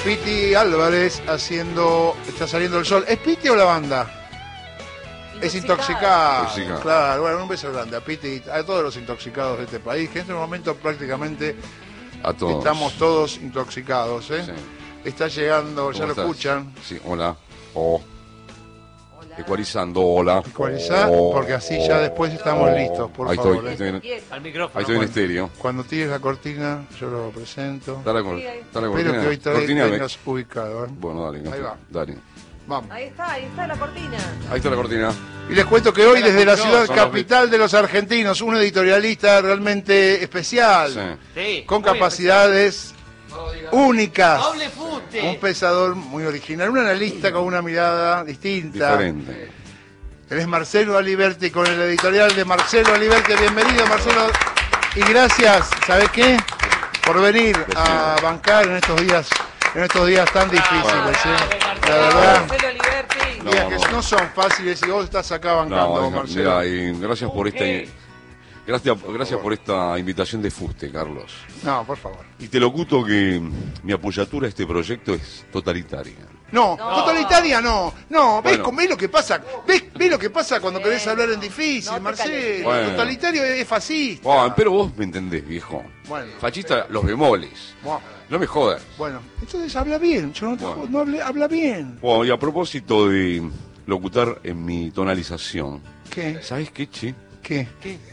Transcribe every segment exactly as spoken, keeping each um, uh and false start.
Piti Álvarez haciendo Está saliendo el sol. ¿Es Piti o la banda? Es intoxicado. Intoxicado. Claro, bueno, un beso grande a Piti, a todos los intoxicados de este país, que en este momento prácticamente A todos. estamos todos intoxicados, ¿eh? Sí. Está llegando, ya ¿Cómo lo estás? escuchan. Sí, hola. Oh. Ecualizando, hola. Ecualizá, Oh, porque así ya después estamos oh. listos, por Ahí favor. estoy, ¿eh? estoy en, Al micrófono. ahí estoy en bueno. estéreo. Cuando tires la cortina, yo lo presento. Está la, cor- Sí, ahí está la Espero cortina. que hoy trae- Cortina, me- tengas ubicado, ¿eh? Bueno, dale. no Ahí sé. va. Dale. Vamos. Ahí está, ahí está la cortina. Ahí está la cortina. Y les cuento que hoy Era desde la con- ciudad son los capital de los argentinos, un editorialista realmente especial, Sí. Sí. con muy capacidades únicas, Doble fute. un pensador muy original, un analista con una mirada distinta. Diferente. Él es Marcelo Aliberti con el editorial de Marcelo Aliberti. Bienvenido, Marcelo. Y gracias, ¿sabes qué? Por venir a bancar en estos días, en estos días tan difíciles, ¿eh? La verdad, Marcelo Aliberti. días No, que no. no son fáciles y vos estás acá bancando, No, Marcelo. mira, y gracias por esta gracias, gracias por esta invitación de fuste, Carlos. No, por favor. Y te locuto que mi apoyatura a este proyecto es totalitaria. No, No. totalitaria no. No, ¿ves, Bueno. cómo- ves lo que pasa? ¿Ves, ves lo que pasa cuando querés hablar en difícil, No te Marcelo? calentes. Bueno. Totalitario es fascista. Oh, pero vos me entendés, viejo. Bueno. Fachista, los bemoles. Bueno, No me jodas. bueno, entonces habla bien. Yo no te Bueno. jodo, no hable- habla bien. Bueno, y a propósito de locutar en mi tonalización, ¿Qué? ¿sabes qué, che? ¿Qué?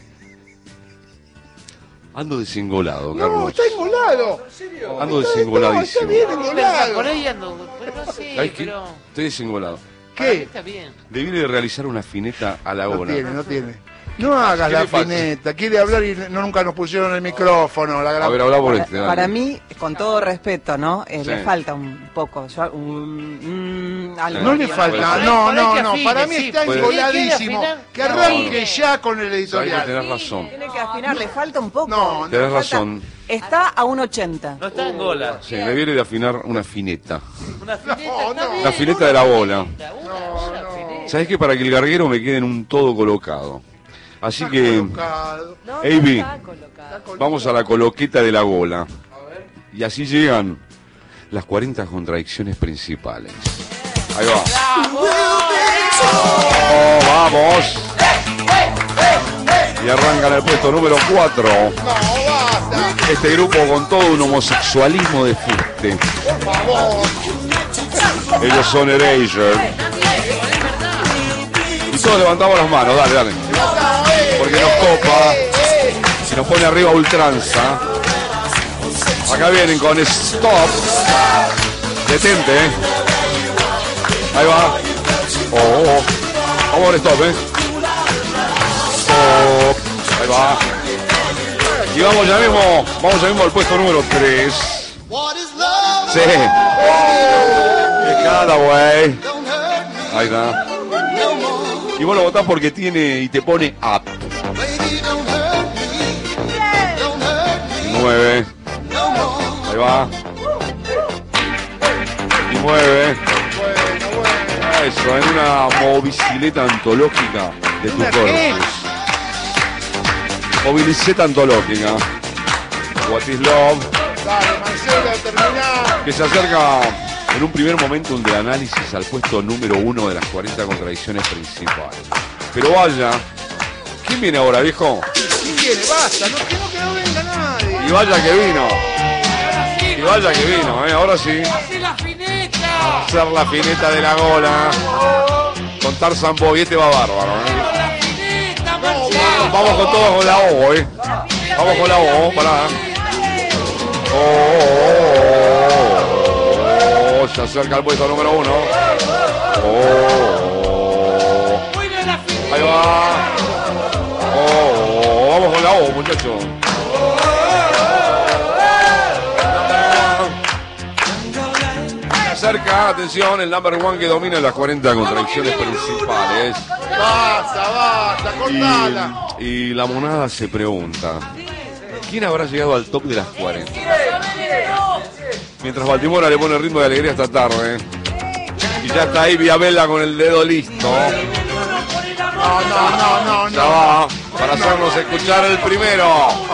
Ando desengolado, No, Carlos. está engolado. Ando Está- No, está desengoladísimo. bien Por engolado. ahí ando. Pero no sé, ¿Sabes qué? pero. Estoy desengolado. para mí ¿Qué? está bien. Debí de realizar una fineta a la No hora. tiene, no tiene. No hagas ¿Qué la le pasa? fineta. Quiere hablar y no, nunca nos pusieron el micrófono. La gran... A ver, habla por Para, este. dale. para mí, con todo respeto, ¿no? Eh, Sí. Le falta un poco, yo- un, mm, algo. No le Puede falta, ser. no, Por ahí no, que no, afine, para mí sí. está Puede- engoladísimo. ¿Quiere Que afinar? arranque No. ya con el Sabés que editorial. tenés razón. Tiene que afinar, le falta un poco. No, no. Tenés Le falta- razón. Está a un ochenta. No está en gola. Sí, me viene de afinar una fineta. Una fineta. No, está no. bien, La fineta una de la bola. fineta, Una, una fineta. ¿Sabes qué? Para que el garguero me quede en un todo colocado. Así Está que colocado. No, A no B. está colocado. vamos a la coloqueta de la bola. Y así llegan las cuarenta contradicciones principales. Ahí va. Oh, vamos. Y arrancan el puesto número cuatro. No, basta. Este grupo con todo un homosexualismo de fuste. Por favor. Ellos son Erasure. Y todos levantamos las manos, dale, dale. Porque nos copa. Y nos pone arriba a ultranza. Acá vienen con stop. Detente, eh. Ahí va. Oh, oh, oh. Vamos con stop, eh. Stop. Ahí va. Y vamos ya mismo. Vamos ya mismo al puesto número tres. Sí. Que cada güey. Ahí está. Y vos lo votás porque tiene y te pone up. Nueve. Ahí va. Y nueve. Eso, en una moviliceta antológica de tu ¿Una qué? corpus. Moviliceta antológica. What is love? Dale, Marcelo, terminá. Que se acerca en un primer momento de análisis al puesto número uno de las cuarenta contradicciones principales. Pero vaya, ¿quién viene ahora, viejo? ¿Quién viene? Basta, no quiero que no venga nadie. Y vaya que vino. Y vaya que vino, eh, ahora sí. ¡Hace la fineta! Hacer la fineta de la gola. Con Tarzan Boy, este va bárbaro, eh. ¡La fineta, Marcelo! Vamos con todo con la O, eh. Vamos con la O, pará. Oh, oh, oh, oh, se acerca al puesto número uno. Oh, ¡Buena la fineta! ahí va. Oh, vamos con la O, muchachos. Se acerca, atención, el number one que domina las cuarenta contradicciones principales. Basta, basta, cortala. Y, y la monada se pregunta, ¿quién habrá llegado al top de las cuarenta? Mientras Baltimora le pone ritmo de alegría esta tarde. Y ya está ahí Viabella con el dedo listo. No, no, no, no, Ya no. va, para hacernos escuchar el primero.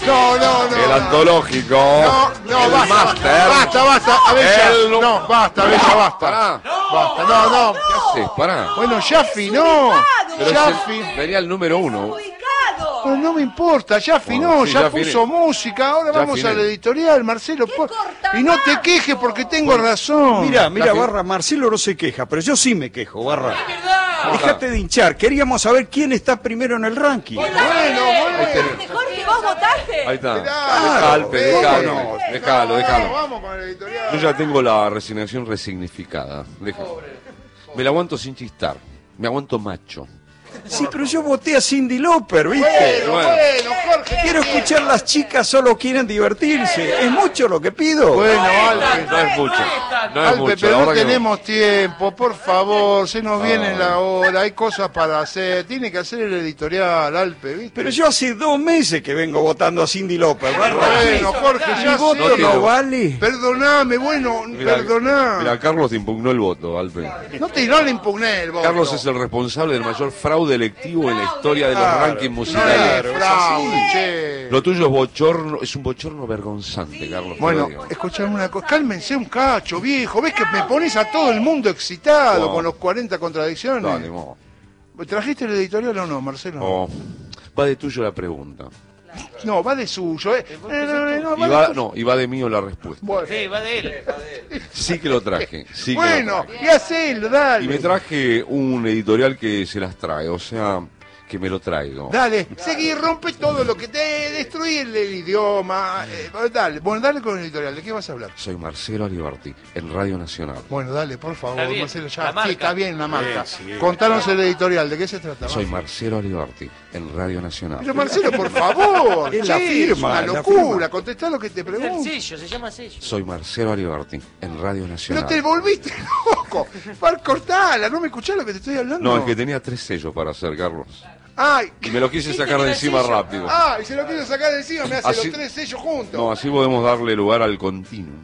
No, no, no. El no. antológico. No, no, el basta, máster. basta, basta, a ver, El- ya. No, basta, Bella, basta. Pará. Basta, no, no. ¿Qué haces? Pará. Bueno, Jaffi, no. Pero es Jaffi. el- venía el número uno. Bueno, no me importa, Jaffi Bueno, no, sí, ya ya puso finé. música, ahora Ya vamos finé. a la editorial, Marcelo. por- Y no te quejes porque tengo razón. Mira, mira, La que- Barra, Marcelo no se queja, pero yo sí me quejo, Barra. verdad! Dejate de hinchar, queríamos saber quién está primero en el ranking. Bueno, bueno. Jorge, ¿vos votaste? Ahí está. Claro, Deja, Alpe, pero- déjalo. no, Déjalo, no, déjalo. Vamos con la editorial. Yo ya tengo la resignación resignificada. Déjalo. Me la aguanto sin chistar. Me aguanto macho. Sí, pero yo voté a Cyndi Lauper, ¿viste? Bueno, Bueno. bueno, Jorge. Quiero escuchar las chicas solo quieren divertirse. ¿Es mucho lo que pido? Bueno, Alpe. No es mucho. No es Alpe, mucho. pero la no verdad que tenemos tiempo, por favor, se nos viene Ay. la hora, hay cosas para hacer, tiene que hacer el editorial, Alpe, ¿viste? Pero yo hace dos meses que vengo votando a Cyndi Lauper, Barra. Bueno, Jorge, Mi ya voto sé. no vale. Perdoname, bueno, Mirá, perdoná. Mira, Carlos te impugnó el voto, Alpe. No te no le impugné el voto. Carlos es el responsable del mayor fraude electivo en la historia de los Claro, rankings no musicales. es fraude, che. Lo tuyo es bochorno, es un bochorno vergonzante, Carlos. te lo Bueno, digo. escuchame una cosa, cálmense un cacho, viejo, ves que me pones a todo el mundo excitado No. con los cuarenta contradicciones. Dale, mo. ¿Trajiste el editorial o no, Marcelo? Oh, va de tuyo la pregunta. No, va de suyo, ¿eh? Eh, no, no, no, Y va de va, tuyo. no, y va de mío la respuesta. Bueno, Sí, va de él. Sí que lo traje. Sí que lo bueno, traje. y hacelo, dale. Y me traje un editorial que se las trae, o sea, que me lo traigo. Dale, seguí, rompe todo lo que te destruye el, el idioma. eh, dale, bueno, dale con el editorial, ¿de qué vas a hablar? Soy Marcelo Aliberti, en Radio Nacional. Bueno, dale, por favor, Está bien, Marcelo, ya. la Sí, marca. está bien la marca. Sí, sí. Contanos el editorial, ¿de qué se trata? Soy Vamos. Marcelo Aliberti, en Radio Nacional. Pero Marcelo, por favor, Es la che, firma, es una la locura, firma. contestá lo que te Es el pregunto. sello, se llama sello. Soy Marcelo Aliberti, en Radio Pero Nacional. te volviste loco. Par, cortala, ¿no me escuchás lo que te estoy hablando? No, es que tenía tres sellos para hacer, Carlos. Ay, Y me lo quise sacar de encima rápido. ah, y se lo quiero sacar de encima, me hace Así- los tres sellos juntos. No, así podemos darle lugar al continuum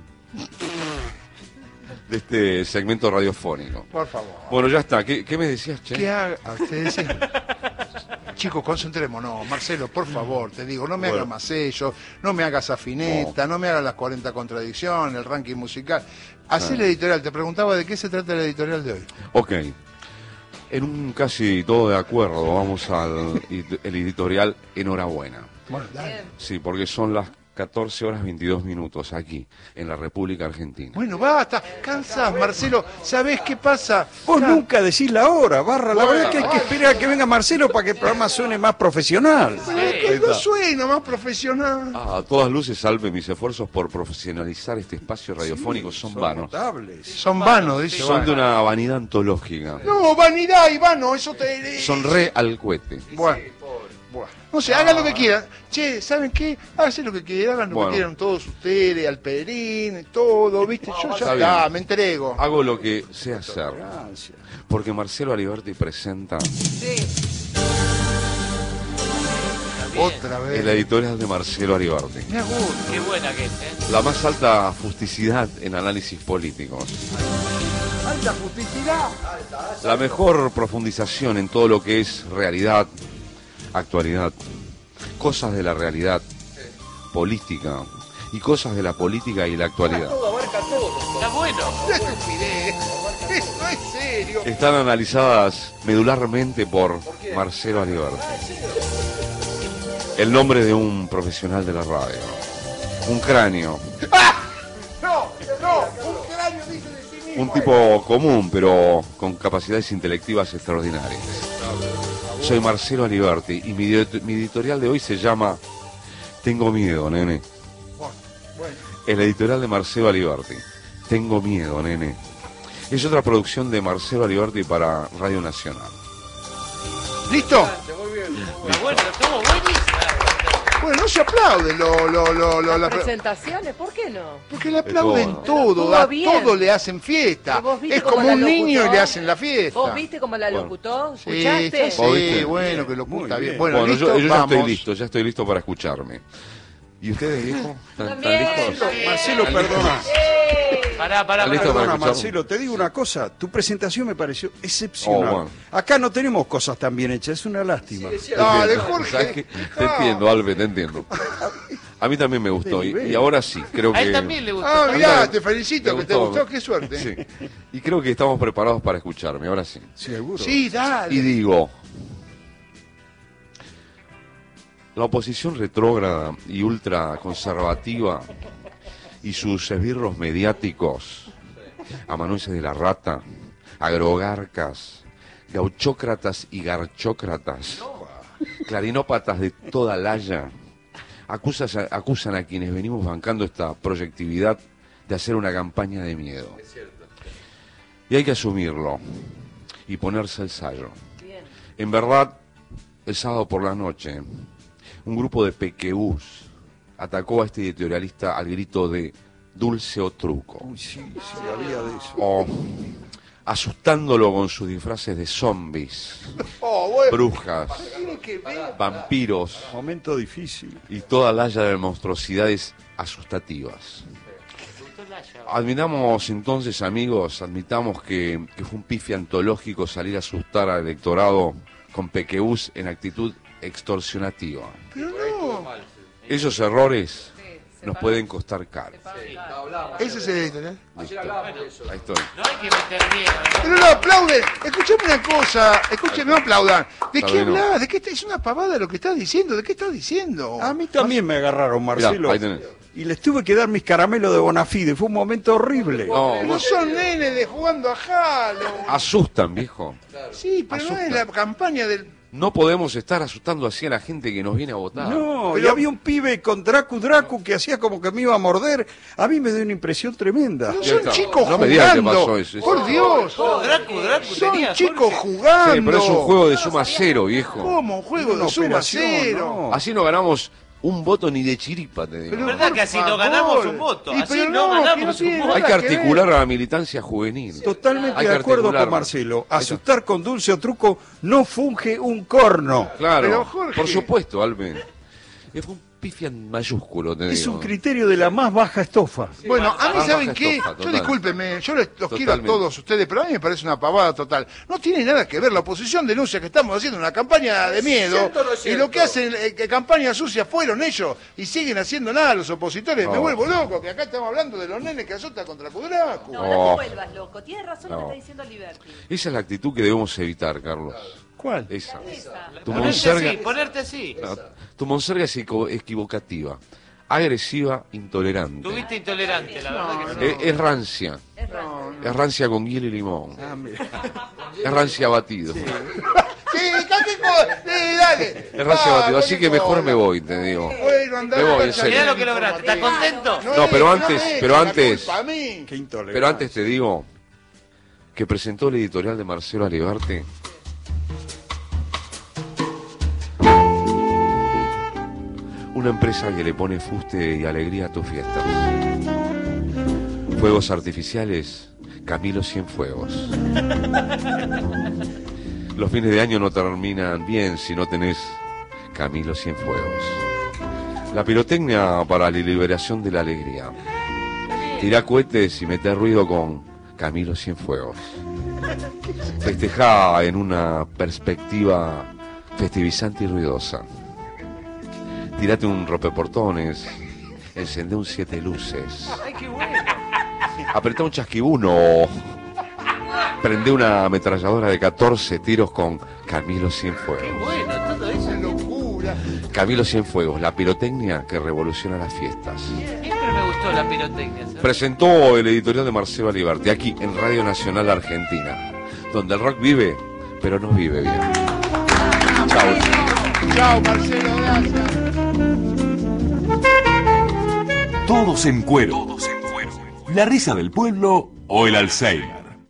de este segmento radiofónico. Por favor. Bueno, ya está. ¿Qué, qué me decías, Che? ¿Qué haga? Ah, te decía. Chicos, concentrémonos. Marcelo, por favor, te digo, no me hagas más sellos, no me hagas afineta, no. me hagas las cuarenta contradicciones, el ranking musical. Hacé la editorial. Te preguntaba de qué se trata la editorial de hoy. Ok. En un casi todo de acuerdo, vamos al ed- el editorial Enhorabuena. Bueno, dale. Sí, porque son las catorce horas veintidós minutos aquí, en la República Argentina. Bueno, basta. Cansás, Marcelo. ¿Sabés qué pasa? Vos Ya- nunca decís la hora, Barra. La Bueno, verdad es que hay que vale. esperar a que venga Marcelo para que el programa suene más profesional. Que no suena más profesional. Ah, a todas luces, salve mis esfuerzos por profesionalizar este espacio radiofónico, son vanos. Notables. Son vanos, dice. Son de una vanidad antológica. No, vanidad, Ivano, eso te... Son re al cohete. Bueno, bueno. No sé, hagan lo que quieran. Che, ¿saben qué? Háganse lo que quieran, hagan lo Bueno. que quieran todos ustedes, Alperín, todo, ¿viste? Yo ya está está, bien. me entrego. Hago lo que sé hacer. Porque Marcelo Aliberti presenta Otra vez. el editorial de Marcelo Aliberti. Me gusta. Qué buena que es, ¿eh? La más alta fusticidad en análisis políticos. Alta justicidad. La mejor profundización en todo lo que es realidad, actualidad, cosas de la realidad, política y cosas de la política y la actualidad. Está bueno. ¡Qué estupidez! Eso es serio. Están analizadas medularmente por Marcelo Aliberti. El nombre de un profesional de la radio. Un cráneo. No, no, un cráneo dice de sí mismo. Un tipo común, pero con capacidades intelectivas extraordinarias. Soy Marcelo Aliberti y mi, edi- mi editorial de hoy se llama Tengo miedo, nene. Bueno, El editorial de Marcelo Aliberti. Tengo miedo, nene. Es otra producción de Marcelo Aliberti para Radio Nacional. ¿listo? Está bueno, estuvo buenísima. Bueno, no se aplaude lo, lo, lo, lo- la- Presentaciones, ¿por qué no? porque le aplauden Todo. todo, Estuvo a bien. todo le hacen fiesta. ¿Y vos viste Es cómo como la un niño y locutó? le hacen la fiesta. ¿Vos viste cómo la Bueno. locutó? Sí, ¿Escuchaste? ya sé, ¿Vos viste? bueno, que lo Muy oculta bien. bien. Bueno, Bueno, listo, yo, yo ya vamos. estoy listo, ya estoy listo para escucharme. ¿Y ustedes, viejo? ¿Están, están También. listos? Marcelo, perdona. ¡Eh! Pará, pará, ¿Listo pará. para Perdona, escucharlo? Marcelo, te digo una cosa. Tu presentación me pareció excepcional. Oh, bueno. Acá no tenemos cosas tan bien hechas, es una lástima. Dale, Entiendo, Jorge. ¿sabes qué? Te entiendo, Albe, te entiendo. A mí también me gustó y, y ahora sí, creo A él que... también le gustó. Ah, mí mirá, también te felicito, me que te gustó. gustó, qué suerte. Sí. Y creo que estamos preparados para escucharme, ahora sí. Seguro. Sí, dale. Y digo, la oposición retrógrada y ultraconservativa y sus esbirros mediáticos, amanuenses de la rata, agrogarcas, gauchócratas y garchócratas, clarinópatas de toda laya, acusas a- acusan a quienes venimos bancando esta proyectividad de hacer una campaña de miedo. Y hay que asumirlo y ponerse el sayo. En verdad, el sábado por la noche, un grupo de pequeús atacó a este editorialista al grito de dulce o truco, Uy, sí, sí, había de eso. o asustándolo con sus disfraces de zombies, Oh, bueno. brujas, Tiene que ver. vampiros Momento difícil. y toda la haya de monstruosidades asustativas. Admitamos entonces, amigos, admitamos que, que fue un pife antológico salir a asustar al electorado con pequeús en actitud extorsionativa. Pero no. Esos errores nos pueden costar caro. Ese es el editorial. Listo. Ahí estoy. No hay que meter miedo. Pero no aplauden. Escuchame una cosa. Escuchen, no aplaudan. ¿De Está qué bien, no. hablas? ¿De qué está- es una pavada lo que estás diciendo? ¿De qué estás diciendo? A mí también me agarraron, Marcelo. Mirá, ahí tenés. Y les tuve que dar mis caramelos de Bonafide. Fue un momento horrible. No, Pero vos- son nenes de jugando a Halo. asustan, viejo. Sí, pero no es Asustan. la campaña del... No podemos estar asustando así a la gente que nos viene a votar. No, y Pero- había un pibe con Dracu Dracu que hacía como que me iba a morder. A mí me dio una impresión tremenda. Pero Ya son está. chicos No me digas que jugando. pasó eso. Por Dios. Oh, Dracu, Dracu Son tenía, chicos Jorge. jugando. Sí, pero es un juego de suma cero, viejo. ¿Cómo? Un juego Una de suma operación, cero. no. Así no ganamos un voto ni de chiripa, te digo. Pero ¿Verdad por que así no favor. ganamos un voto? Y Así pero no que ganamos tiene un nada Hay que ver. articular a la militancia juvenil. Totalmente Hay que de acuerdo con articularlo. Marcelo. Ahí está. Asustar con dulce o truco no funge un corno. Claro, Pero, Jorge- por supuesto, Alben. Es un pifian mayúsculo, te Es digo. un criterio de la más baja estofa. Bueno, a mí, Baja ¿saben qué? estofa, Yo total. discúlpenme, yo les- los quiero a Totalmente. todos ustedes, pero a mí me parece una pavada total. No tiene nada que ver, la oposición denuncia que estamos haciendo una campaña de miedo, y lo que hacen, eh, que campaña sucia fueron ellos, y siguen haciendo nada los opositores. Me No. vuelvo loco, que acá estamos hablando de los nenes que azotan contra Cudracu. No, Oh. no te vuelvas loco. Tienes razón lo No. que está diciendo Liberty. Esa es la actitud que debemos evitar, Carlos. ¿Cuál? Esa. Esa. Tu Ponerte monserga, así, ponerte así. no, tu monserga es equivo- equivocativa, agresiva, intolerante. Tuviste intolerante, la verdad que Es, es rancia. Es raro. Es rancia con hielo y limón. Ah, mira. Es rancia batido. Sí, ¿qué co- sí, dale. Es rancia Ah, batido. Así ¿qué que mejor cola? me voy, te digo. Bueno, andá Me voy, a en serio. Mirá lo que lograste, ¿estás contento? No, es, pero no antes- me pero echen la antes- culpa a mí. Qué intolerancia. Pero antes te digo que presentó el editorial de Marcelo Alibarte. Una empresa que le pone fuste y alegría a tus fiestas. Fuegos artificiales, Camilo Cienfuegos. Los fines de año no terminan bien si no tenés Camilo Cienfuegos. La pirotecnia para la liberación de la alegría. Tirá cohetes y meté ruido con Camilo Cienfuegos. Festejá en una perspectiva festivizante y ruidosa. Tirate un rompeportones, encendé un siete luces, Ay, qué bueno. apretá un chasquibuno, prendé una ametralladora de catorce tiros con Camilo Qué Cienfuegos. bueno, todo eso. Qué locura. Camilo Cienfuegos, la pirotecnia que revoluciona las fiestas. Siempre me gustó la pirotecnia, ¿sabes? Presentó el editorial de Marcelo Alibarte aquí en Radio Nacional Argentina, donde el rock vive, pero no vive bien. Chao. Chao, Marcelo, gracias. Todos en cuero. La risa del pueblo o el Alzheimer.